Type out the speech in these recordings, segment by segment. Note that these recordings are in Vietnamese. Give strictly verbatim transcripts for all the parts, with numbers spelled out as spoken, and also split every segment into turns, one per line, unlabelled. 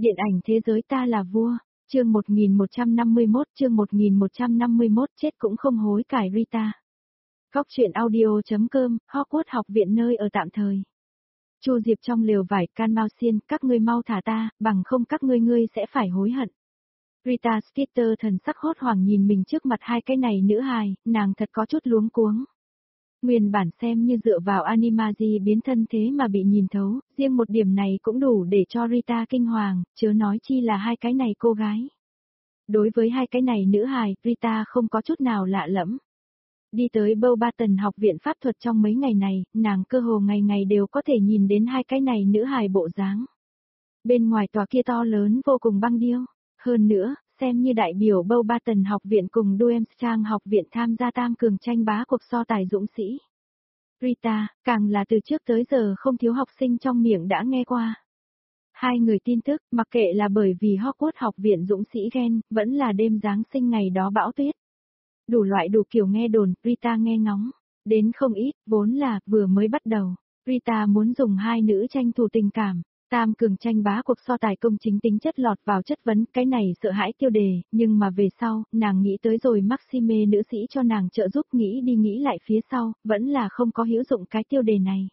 Điện ảnh thế giới ta là vua, chương một nghìn một trăm năm mươi mốt, chương một nghìn một trăm năm mươi mốt chết cũng không hối cải Rita. Góc truyện audio.com, Hogwarts học viện nơi ở tạm thời. Chu Diệp trong lều vải, Can Mao Xiên, các ngươi mau thả ta, bằng không các ngươi ngươi sẽ phải hối hận. Rita Skeeter thần sắc hốt hoảng nhìn mình trước mặt hai cái này nữ hài, nàng thật có chút luống cuống. Nguyên bản xem như dựa vào Animazi biến thân thế mà bị nhìn thấu, riêng một điểm này cũng đủ để cho Rita kinh hoàng, chớ nói chi là hai cái này cô gái. Đối với hai cái này nữ hài, Rita không có chút nào lạ lẫm. Đi tới Beauxbaton học viện pháp thuật trong mấy ngày này, nàng cơ hồ ngày ngày đều có thể nhìn đến hai cái này nữ hài bộ dáng. Bên ngoài tòa kia to lớn vô cùng băng điêu, hơn nữa, xem như đại biểu Beauxbaton học viện cùng Durmstrang học viện tham gia tam cường tranh bá cuộc so tài dũng sĩ. Rita, càng là từ trước tới giờ không thiếu học sinh trong miệng đã nghe qua. Hai người tin tức, mặc kệ là bởi vì Hogwarts học viện dũng sĩ ghen, vẫn là đêm Giáng sinh ngày đó bão tuyết. Đủ loại đủ kiểu nghe đồn, Rita nghe ngóng, đến không ít, vốn là, vừa mới bắt đầu. Rita muốn dùng hai nữ tranh thủ tình cảm. Tam cường tranh bá cuộc so tài công chính tính chất lọt vào chất vấn, cái này sợ hãi tiêu đề, nhưng mà về sau, nàng nghĩ tới rồi Maxime nữ sĩ cho nàng trợ giúp nghĩ đi nghĩ lại phía sau, vẫn là không có hữu dụng cái tiêu đề này.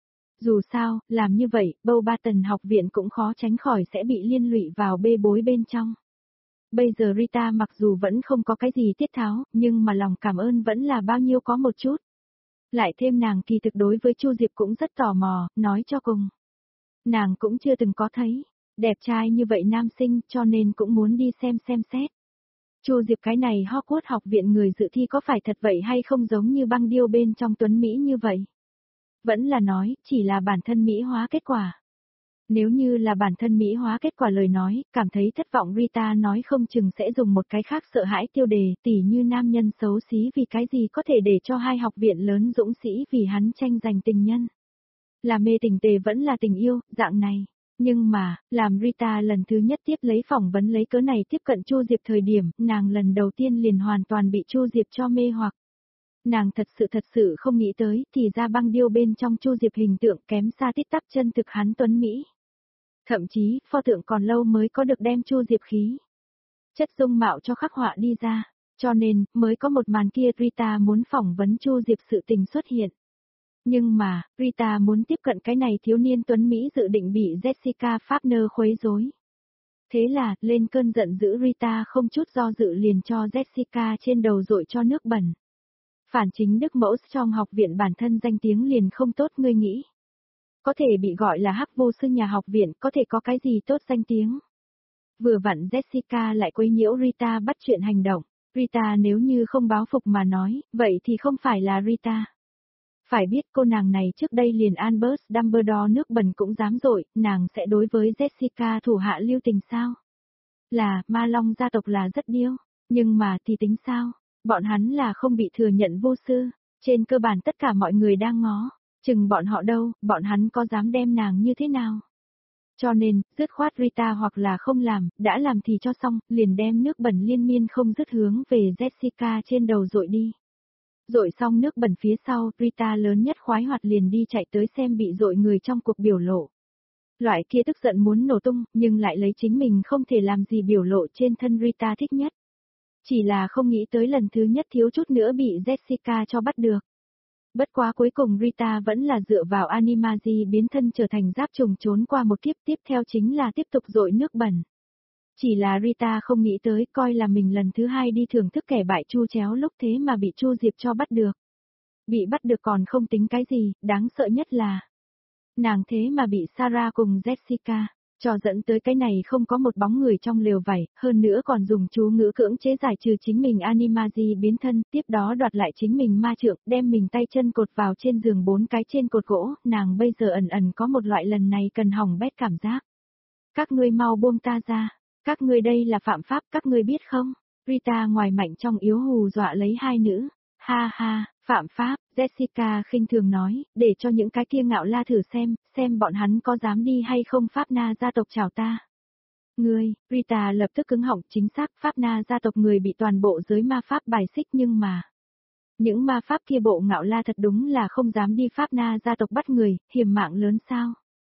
Dù sao, làm như vậy, Beauxbaton học viện cũng khó tránh khỏi sẽ bị liên lụy vào bê bối bên trong. Bây giờ Rita mặc dù vẫn không có cái gì tiết tháo, nhưng mà lòng cảm ơn vẫn là bao nhiêu có một chút. Lại thêm nàng kỳ thực đối với Chu Diệp cũng rất tò mò, nói cho cùng. Nàng cũng chưa từng có thấy, đẹp trai như vậy nam sinh cho nên cũng muốn đi xem xem xét. Chu Diệp cái này Hogwarts học viện người dự thi có phải thật vậy hay không giống như băng điêu bên trong tuấn Mỹ như vậy? Vẫn là nói, chỉ là bản thân Mỹ hóa kết quả. Nếu như là bản thân Mỹ hóa kết quả lời nói, cảm thấy thất vọng Rita nói không chừng sẽ dùng một cái khác sợ hãi tiêu đề, tỉ như nam nhân xấu xí vì cái gì có thể để cho hai học viện lớn dũng sĩ vì hắn tranh giành tình nhân. Là mê tình tề vẫn là tình yêu, dạng này. Nhưng mà, làm Rita lần thứ nhất tiếp lấy phỏng vấn lấy cớ này tiếp cận Chu Diệp thời điểm, nàng lần đầu tiên liền hoàn toàn bị Chu Diệp cho mê hoặc. Nàng thật sự thật sự không nghĩ tới, thì ra băng điêu bên trong Chu Diệp hình tượng kém xa tít tắp chân thực hắn tuấn Mỹ. Thậm chí, pho tượng còn lâu mới có được đem Chu Diệp khí. Chất dung mạo cho khắc họa đi ra, cho nên, mới có một màn kia Rita muốn phỏng vấn Chu Diệp sự tình xuất hiện. Nhưng mà, Rita muốn tiếp cận cái này thiếu niên tuấn Mỹ dự định bị Jessica Fafner quấy rối. Thế là, lên cơn giận dữ Rita không chút do dự liền cho Jessica trên đầu dội cho nước bẩn. Phản chính Đức mẫu trong học viện bản thân danh tiếng liền không tốt ngươi nghĩ. Có thể bị gọi là hắc vô sư nhà học viện có thể có cái gì tốt danh tiếng. Vừa vặn Jessica lại quấy nhiễu Rita bắt chuyện hành động. Rita nếu như không báo phục mà nói, vậy thì không phải là Rita. Phải biết cô nàng này trước đây liền Albus Dumbledore nước bẩn cũng dám dội, nàng sẽ đối với Jessica thủ hạ lưu tình sao? Là, Ma Long gia tộc là rất điêu, nhưng mà thì tính sao? Bọn hắn là không bị thừa nhận vô sư, trên cơ bản tất cả mọi người đang ngó, chừng bọn họ đâu, bọn hắn có dám đem nàng như thế nào? Cho nên, dứt khoát Rita hoặc là không làm, đã làm thì cho xong, liền đem nước bẩn liên miên không dứt hướng về Jessica trên đầu dội đi. Dội xong nước bẩn phía sau, Rita lớn nhất khoái hoạt liền đi chạy tới xem bị dội người trong cuộc biểu lộ. Loại kia tức giận muốn nổ tung, nhưng lại lấy chính mình không thể làm gì biểu lộ trên thân Rita thích nhất. Chỉ là không nghĩ tới lần thứ nhất thiếu chút nữa bị Jessica cho bắt được. Bất quá cuối cùng Rita vẫn là dựa vào Animazi biến thân trở thành giáp trùng trốn qua một kiếp tiếp theo chính là tiếp tục dội nước bẩn. Chỉ là Rita không nghĩ tới coi là mình lần thứ hai đi thưởng thức kẻ bại chu chéo lúc thế mà bị Chu Diệp cho bắt được. Bị bắt được còn không tính cái gì, đáng sợ nhất là nàng thế mà bị Sarah cùng Jessica cho dẫn tới cái này không có một bóng người trong lều vải, hơn nữa còn dùng chú ngữ cưỡng chế giải trừ chính mình Animazi biến thân, tiếp đó đoạt lại chính mình ma trượng, đem mình tay chân cột vào trên giường bốn cái trên cột gỗ, nàng bây giờ ẩn ẩn có một loại lần này cần hỏng bét cảm giác. Các ngươi mau buông ta ra. Các ngươi đây là phạm pháp các ngươi biết không? Rita ngoài mạnh trong yếu hù dọa lấy hai nữ. Ha ha, phạm pháp, Jessica khinh thường nói, để cho những cái kia ngạo la thử xem, xem bọn hắn có dám đi hay không Pháp Na gia tộc chào ta. Ngươi, Rita lập tức cứng họng chính xác Pháp Na gia tộc người bị toàn bộ giới ma pháp bài xích nhưng mà. Những ma pháp kia bộ ngạo la thật đúng là không dám đi Pháp Na gia tộc bắt người, hiểm mạng lớn sao.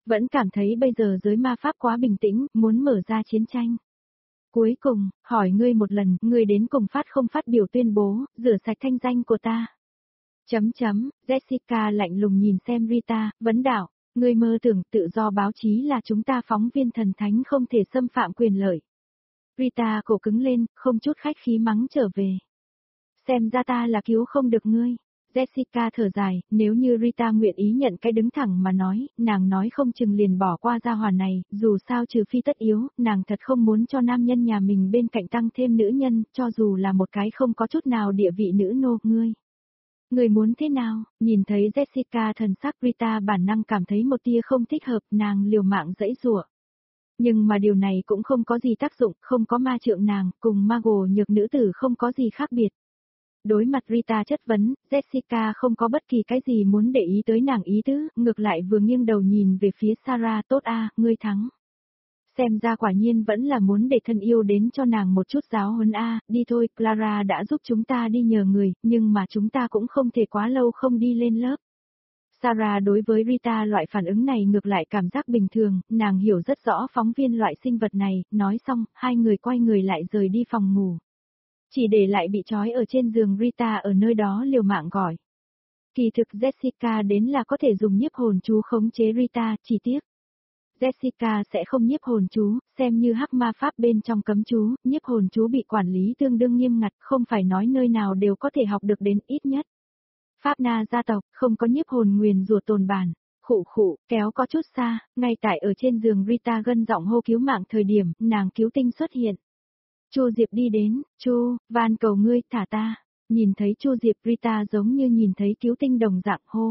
Vẫn cảm thấy bây giờ giới ma pháp quá bình tĩnh, muốn mở ra chiến tranh. Cuối cùng, hỏi ngươi một lần, ngươi đến cùng phát không phát biểu tuyên bố, rửa sạch thanh danh của ta. Chấm chấm, Jessica lạnh lùng nhìn xem Rita, vấn đạo, ngươi mơ tưởng tự do báo chí là chúng ta phóng viên thần thánh không thể xâm phạm quyền lợi. Rita cổ cứng lên, không chút khách khí mắng trở về. Xem ra ta là cứu không được ngươi. Jessica thở dài, nếu như Rita nguyện ý nhận cái đứng thẳng mà nói, nàng nói không chừng liền bỏ qua gia hỏa này, dù sao trừ phi tất yếu, nàng thật không muốn cho nam nhân nhà mình bên cạnh tăng thêm nữ nhân, cho dù là một cái không có chút nào địa vị nữ nô, ngươi. Người muốn thế nào? Nhìn thấy Jessica thần sắc, Rita bản năng cảm thấy một tia không thích hợp, nàng liều mạng giãy giụa. Nhưng mà điều này cũng không có gì tác dụng, không có ma trượng nàng, cùng Mago nhược nữ tử không có gì khác biệt. Đối mặt Rita chất vấn, Jessica không có bất kỳ cái gì muốn để ý tới nàng ý tứ, ngược lại vừa nghiêng đầu nhìn về phía Sarah, tốt a, ngươi thắng. Xem ra quả nhiên vẫn là muốn để thân yêu đến cho nàng một chút giáo huấn a, đi thôi, Clara đã giúp chúng ta đi nhờ người, nhưng mà chúng ta cũng không thể quá lâu không đi lên lớp. Sarah đối với Rita loại phản ứng này ngược lại cảm giác bình thường, nàng hiểu rất rõ phóng viên loại sinh vật này, nói xong, hai người quay người lại rời đi phòng ngủ. Chỉ để lại bị trói ở trên giường Rita ở nơi đó liều mạng gọi. Kỳ thực Jessica đến là có thể dùng nhiếp hồn chú khống chế Rita, chỉ tiếc. Jessica sẽ không nhiếp hồn chú, xem như hắc ma pháp bên trong cấm chú, nhiếp hồn chú bị quản lý tương đương nghiêm ngặt, không phải nói nơi nào đều có thể học được đến ít nhất. Pháp Na gia tộc, không có nhiếp hồn nguyền rủa tồn bản, khụ khụ, kéo có chút xa, ngay tại ở trên giường Rita gân giọng hô cứu mạng thời điểm, nàng cứu tinh xuất hiện. Chu Diệp đi đến, Chu, van cầu ngươi, thả ta. Nhìn thấy Chu Diệp, Rita giống như nhìn thấy cứu tinh đồng dạng hô.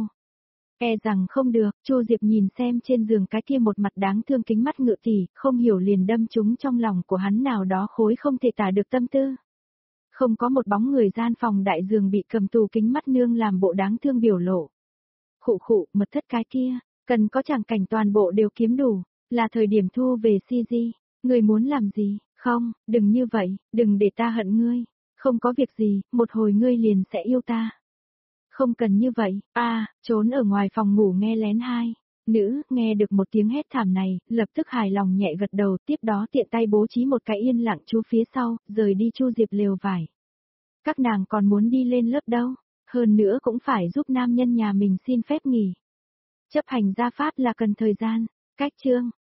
E rằng không được, Chu Diệp nhìn xem trên giường cái kia một mặt đáng thương kính mắt ngự tỷ, không hiểu liền đâm trúng trong lòng của hắn nào đó khối không thể tả được tâm tư. Không có một bóng người, gian phòng đại giường bị cầm tù kính mắt nương làm bộ đáng thương biểu lộ. Khụ khụ, mật thất cái kia, cần có chẳng cảnh toàn bộ đều kiếm đủ, là thời điểm thu về xê giê, người muốn làm gì? Không, đừng như vậy, đừng để ta hận ngươi. Không có việc gì, một hồi ngươi liền sẽ yêu ta. Không cần như vậy, a à, trốn ở ngoài phòng ngủ nghe lén hai. Nữ, nghe được một tiếng hét thảm này, lập tức hài lòng nhẹ gật đầu, tiếp đó tiện tay bố trí một cái yên lặng chú phía sau, rời đi Chu Diệp lều vải. Các nàng còn muốn đi lên lớp đâu, hơn nữa cũng phải giúp nam nhân nhà mình xin phép nghỉ. Chấp hành gia pháp là cần thời gian, cách chương.